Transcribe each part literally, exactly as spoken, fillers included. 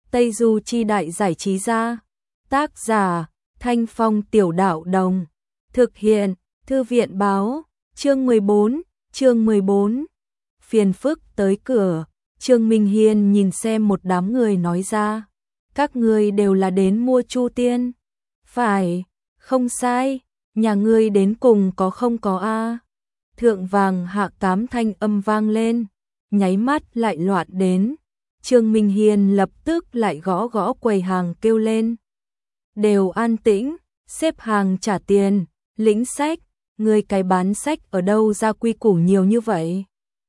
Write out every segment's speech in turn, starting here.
Tây Du Chi Đại Giải Trí Gia. Tác giả, Thanh Phong Tiểu Đạo Đồng. Thực hiện, Thư viện Báo. Chương mười bốn, chương mười bốn. Phiền phức tới cửa. Trương Minh Hiên nhìn xem một đám người nói ra. Các ngươi đều là đến mua Chu Tiên. Phải, không sai, nhà ngươi đến cùng có không có a? Thượng vàng hạ cám thanh âm vang lên, nháy mắt lại loạn đến. Trương Minh Hiên lập tức lại gõ gõ quầy hàng kêu lên. Đều an tĩnh, xếp hàng trả tiền, lĩnh sách, người cái bán sách ở đâu ra quy củ nhiều như vậy?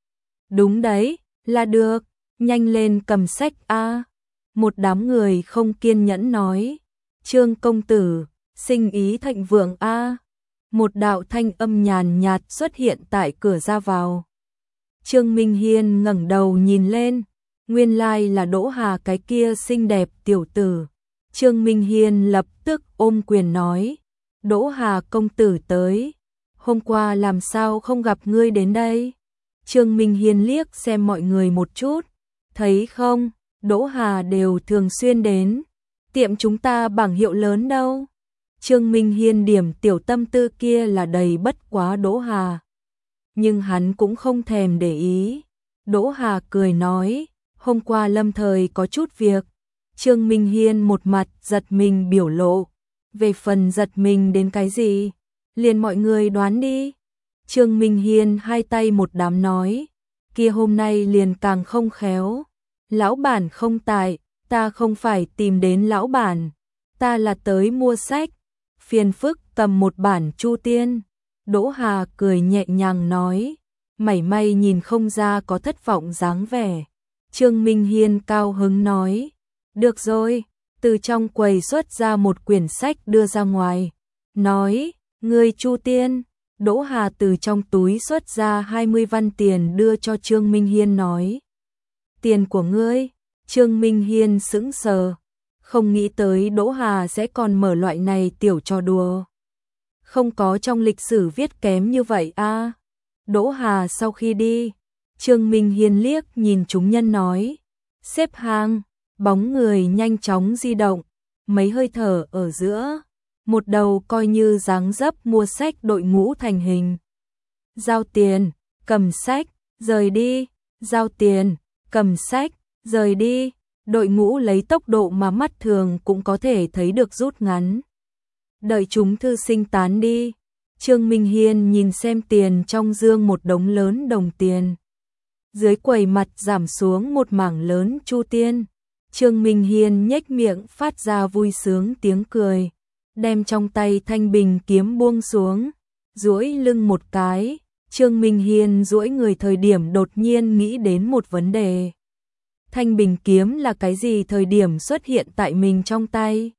Đúng đấy, là được, nhanh lên cầm sách a. Một đám người không kiên nhẫn nói. Trương công tử, sinh ý thịnh vượng a. Một đạo thanh âm nhàn nhạt xuất hiện tại cửa ra vào. Trương Minh Hiên ngẩng đầu nhìn lên, nguyên lai là Đỗ Hà cái kia xinh đẹp tiểu tử. Trương Minh Hiên lập tức ôm quyền nói, Đỗ Hà công tử tới, hôm qua làm sao không gặp ngươi đến đây? Trương Minh Hiên liếc xem mọi người một chút, thấy không, Đỗ Hà đều thường xuyên đến, tiệm chúng ta bảng hiệu lớn đâu. Trương Minh Hiên điểm tiểu tâm tư kia là đầy bất quá Đỗ Hà. Nhưng hắn cũng không thèm để ý. Đỗ Hà cười nói, hôm qua lâm thời có chút việc. Trương Minh Hiên một mặt giật mình biểu lộ. Về phần giật mình đến cái gì? Liền mọi người đoán đi. Trương Minh Hiên hai tay một đám nói, kia hôm nay liền càng không khéo. Lão bản không tại, ta không phải tìm đến lão bản, ta là tới mua sách. Phiền phức cầm một bản Chu Tiên. Đỗ Hà cười nhẹ nhàng nói, mảy may nhìn không ra có thất vọng dáng vẻ. Trương Minh Hiên cao hứng nói, được rồi, từ trong quầy xuất ra một quyển sách đưa ra ngoài. Nói, ngươi Chu Tiên. Đỗ Hà từ trong túi xuất ra hai mươi văn tiền đưa cho Trương Minh Hiên nói. Tiền của ngươi? Trương Minh Hiên sững sờ. Không nghĩ tới Đỗ Hà sẽ còn mở loại này tiểu trò đùa. Không có trong lịch sử viết kém như vậy a. À. Đỗ Hà sau khi đi, Trương Minh Hiên liếc nhìn chúng nhân nói, xếp hàng, bóng người nhanh chóng di động, mấy hơi thở ở giữa, một đầu coi như dáng dấp mua sách đội ngũ thành hình. Giao tiền, cầm sách, rời đi, giao tiền, cầm sách, rời đi. Đội ngũ lấy tốc độ mà mắt thường cũng có thể thấy được rút ngắn. Đợi chúng thư sinh tán đi, Trương Minh Hiên nhìn xem tiền trong dương một đống lớn đồng tiền. Dưới quầy mặt giảm xuống một mảng lớn Chu Tiên. Trương Minh Hiên nhếch miệng phát ra vui sướng tiếng cười, đem trong tay thanh bình kiếm buông xuống, duỗi lưng một cái. Trương Minh Hiên duỗi người thời điểm đột nhiên nghĩ đến một vấn đề. Thanh bình kiếm là cái gì thời điểm xuất hiện tại mình trong tay?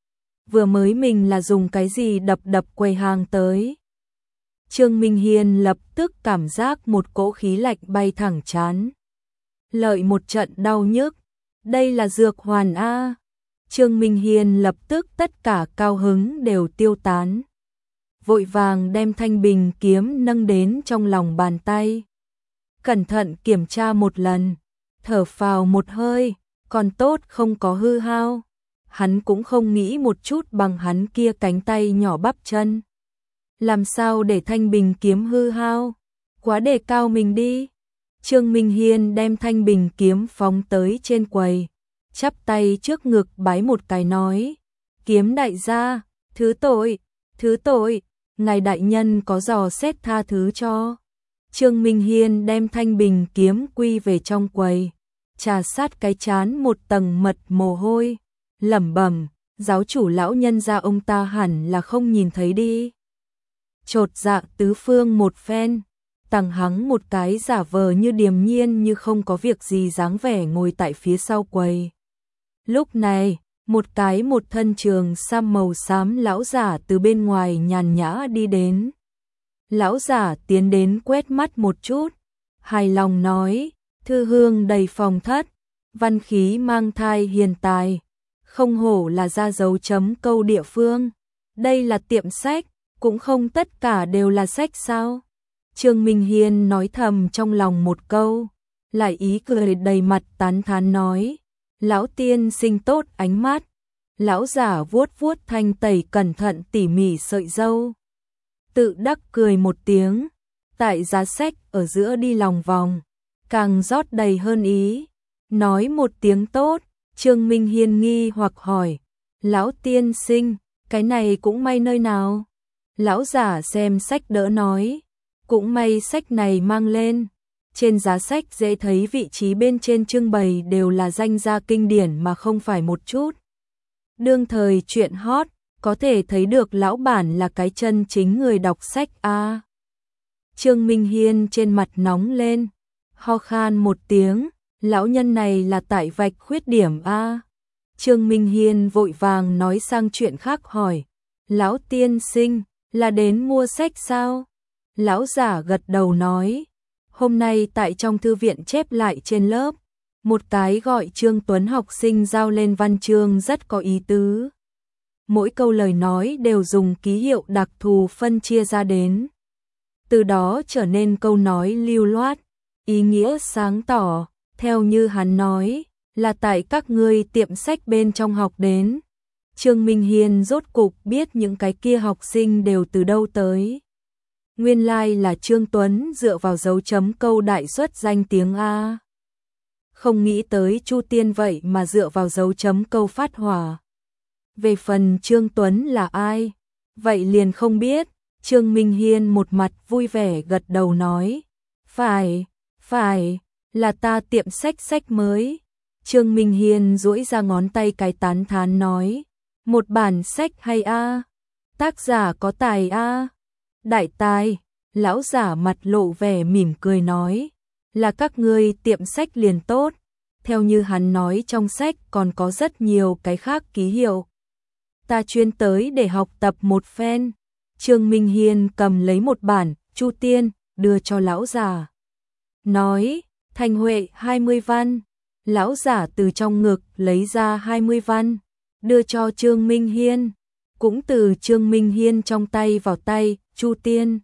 Vừa mới mình là dùng cái gì đập đập quầy hàng tới? Trương Minh Hiên lập tức cảm giác một cỗ khí lạnh bay thẳng trán. Lợi một trận đau nhức. Đây là dược hoàn a. Trương Minh Hiên lập tức tất cả cao hứng đều tiêu tán. Vội vàng đem thanh bình kiếm nâng đến trong lòng bàn tay. Cẩn thận kiểm tra một lần. Thở phào một hơi, còn tốt không có hư hao. Hắn cũng không nghĩ một chút bằng hắn kia cánh tay nhỏ bắp chân. Làm sao để thanh bình kiếm hư hao? Quá đề cao mình đi. Trương Minh Hiên đem thanh bình kiếm phóng tới trên quầy, chắp tay trước ngực bái một cái nói, kiếm đại gia, thứ tội, thứ tội, ngài đại nhân có dò xét tha thứ cho. Trương Minh Hiên đem thanh bình kiếm quy về trong quầy, trà sát cái chán một tầng mật mồ hôi, lẩm bẩm, giáo chủ lão nhân gia ông ta hẳn là không nhìn thấy đi. Chột dạ tứ phương một phen, tằng hắng một cái giả vờ như điềm nhiên như không có việc gì dáng vẻ ngồi tại phía sau quầy. Lúc này, một cái một thân trường sam màu xám lão giả từ bên ngoài nhàn nhã đi đến. Lão giả tiến đến quét mắt một chút, hài lòng nói, thư hương đầy phòng thất, văn khí mang thai hiền tài, không hổ là ra dấu chấm câu địa phương. Đây là tiệm sách, cũng không tất cả đều là sách sao? Trương Minh Hiên nói thầm trong lòng một câu, lại ý cười đầy mặt tán thán nói, Lão tiên sinh tốt ánh mắt. Lão giả vuốt vuốt thanh tẩy cẩn thận tỉ mỉ sợi râu. Tự đắc cười một tiếng, tại giá sách ở giữa đi lòng vòng, càng rót đầy hơn ý. Nói một tiếng tốt, Trương Minh Hiên nghi hoặc hỏi, lão tiên sinh, cái này cũng may nơi nào? Lão giả xem sách đỡ nói, cũng may sách này mang lên. Trên giá sách dễ thấy vị trí bên trên trưng bày đều là danh gia kinh điển mà không phải một chút đương thời chuyện hot, có thể thấy được lão bản là cái chân chính người đọc sách a. À. Trương Minh Hiên trên mặt nóng lên, ho khan một tiếng, lão nhân này là tại vạch khuyết điểm a. À. Trương Minh Hiên vội vàng nói sang chuyện khác hỏi, lão tiên sinh, là đến mua sách sao? Lão giả gật đầu nói, hôm nay tại trong thư viện chép lại trên lớp, một cái gọi Trương Tuấn học sinh giao lên văn chương rất có ý tứ. Mỗi câu lời nói đều dùng ký hiệu đặc thù phân chia ra đến. Từ đó trở nên câu nói lưu loát, ý nghĩa sáng tỏ, theo như hắn nói, là tại các ngươi tiệm sách bên trong học đến. Trương Minh Hiên rốt cục biết những cái kia học sinh đều từ đâu tới. Nguyên lai like là Trương Tuấn dựa vào dấu chấm câu đại xuất danh tiếng A. Không nghĩ tới Chu Tiên vậy mà dựa vào dấu chấm câu phát hỏa. Về phần Trương Tuấn là ai? Vậy liền không biết. Trương Minh Hiên một mặt vui vẻ gật đầu nói. Phải, phải, là ta tiệm sách sách mới. Trương Minh Hiên duỗi ra ngón tay cái tán thán nói. Một bản sách hay a, tác giả có tài a. Đại tài, lão giả mặt lộ vẻ mỉm cười nói. Là các ngươi tiệm sách liền tốt. Theo như hắn nói trong sách còn có rất nhiều cái khác ký hiệu. Ta chuyên tới để học tập một phen. Trương Minh Hiên cầm lấy một bản, Chu Tiên, đưa cho lão giả. Nói, Thành Huệ hai mươi văn. Lão giả từ trong ngực lấy ra hai mươi văn, đưa cho Trương Minh Hiên. Cũng từ Trương Minh Hiên trong tay vào tay, Chu Tiên.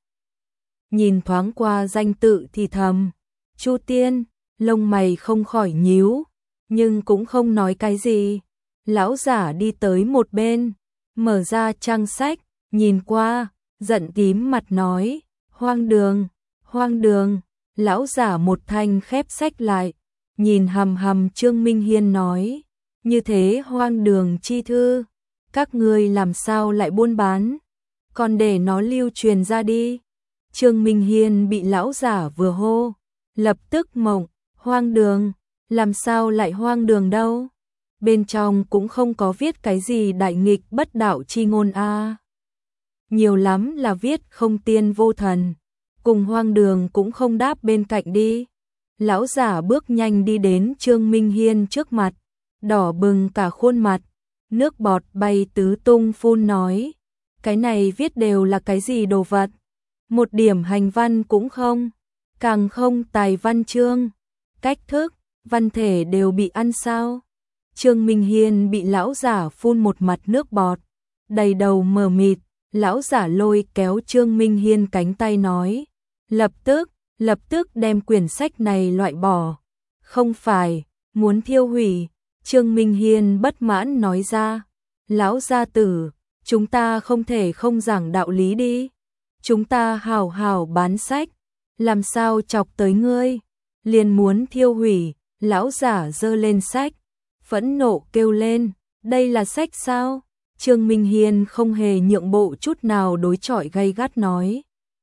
Nhìn thoáng qua danh tự thì thầm, Chu Tiên, lông mày không khỏi nhíu, nhưng cũng không nói cái gì. Lão giả đi tới một bên, mở ra trang sách, nhìn qua, giận tím mặt nói, hoang đường, hoang đường. Lão giả một thanh khép sách lại, nhìn hầm hầm Trương Minh Hiên nói, như thế hoang đường chi thư, các ngươi làm sao lại buôn bán, còn để nó lưu truyền ra đi. Trương Minh Hiên bị lão giả vừa hô, lập tức mộng, hoang đường, làm sao lại hoang đường đâu, bên trong cũng không có viết cái gì đại nghịch bất đạo chi ngôn a. À. Nhiều lắm là viết không tiên vô thần, cùng hoang đường cũng không đáp bên cạnh đi. Lão giả bước nhanh đi đến Trương Minh Hiên trước mặt, đỏ bừng cả khuôn mặt, nước bọt bay tứ tung phun nói, cái này viết đều là cái gì đồ vật, một điểm hành văn cũng không, càng không tài văn chương, cách thức, văn thể đều bị ăn sao. Trương Minh Hiên bị lão giả phun một mặt nước bọt, đầy đầu mờ mịt, lão giả lôi kéo Trương Minh Hiên cánh tay nói, lập tức, lập tức đem quyển sách này loại bỏ, không phải, muốn thiêu hủy. Trương Minh Hiên bất mãn nói ra, lão gia tử, chúng ta không thể không giảng đạo lý đi, chúng ta hào hào bán sách, làm sao chọc tới ngươi, liền muốn thiêu hủy. Lão giả giơ lên sách, phẫn nộ kêu lên, đây là sách sao? Trương Minh Hiên không hề nhượng bộ chút nào, đối chọi gay gắt nói,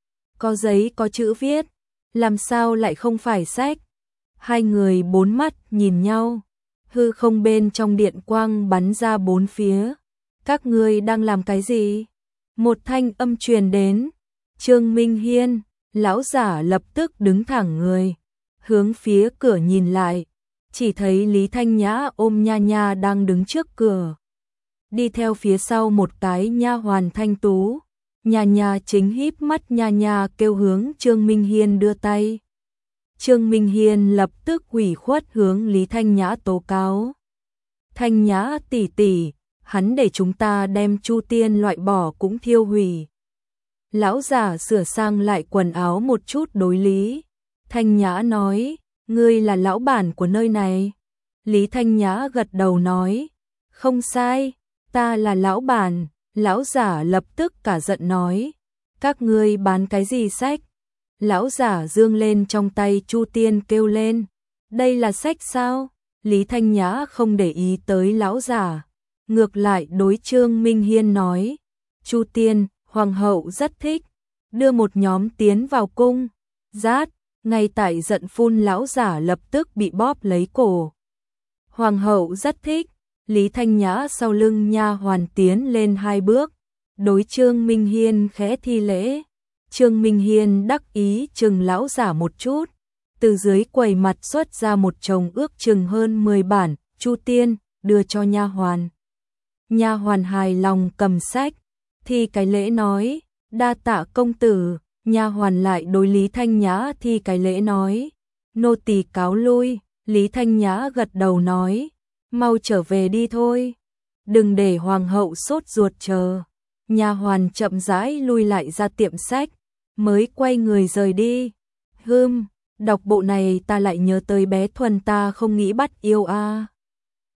có giấy có chữ viết, làm sao lại không phải sách? Hai người bốn mắt nhìn nhau, hư không bên trong điện quang bắn ra bốn phía. Các ngươi đang làm cái gì? Một thanh âm truyền đến. Trương Minh Hiên, lão giả lập tức đứng thẳng người, hướng phía cửa nhìn lại, chỉ thấy Lý Thanh Nhã ôm Nha Nha đang đứng trước cửa. Đi theo phía sau một cái nha hoàn thanh tú. Nha Nha chính híp mắt, Nha Nha kêu hướng Trương Minh Hiên đưa tay. Trương Minh Hiên lập tức ủy khuất hướng Lý Thanh Nhã tố cáo. Thanh Nhã tỷ tỷ, hắn để chúng ta đem Chu Tiên loại bỏ cũng thiêu hủy. Lão giả sửa sang lại quần áo một chút đối lý. Thanh Nhã nói, ngươi là lão bản của nơi này. Lý Thanh Nhã gật đầu nói, không sai, ta là lão bản. Lão giả lập tức cả giận nói, các ngươi bán cái gì sách? Lão giả giương lên trong tay Chu Tiên kêu lên, đây là sách sao? Lý Thanh Nhã không để ý tới lão giả, ngược lại đối Trương Minh Hiên nói, Chu Tiên, hoàng hậu rất thích, đưa một nhóm tiến vào cung. Rát, ngay tại giận phun lão giả lập tức bị bóp lấy cổ. Hoàng hậu rất thích. Lý Thanh Nhã sau lưng nha hoàn tiến lên hai bước, đối Trương Minh Hiên khẽ thi lễ. Trương Minh Hiên đắc ý chừng lão giả một chút, từ dưới quầy mặt xuất ra một chồng ước chừng hơn mười bản, Chu Tiên đưa cho nha hoàn. Nha hoàn hài lòng cầm sách, thi cái lễ nói, đa tạ công tử. Nha hoàn lại đối Lý Thanh Nhã thi cái lễ nói, nô tỳ cáo lui. Lý Thanh Nhã gật đầu nói, mau trở về đi thôi, đừng để hoàng hậu sốt ruột chờ. Nha hoàn chậm rãi lui lại ra tiệm sách, mới quay người rời đi. Hừm, đọc bộ này ta lại nhớ tới bé Thuần ta không nghĩ bắt yêu a. À.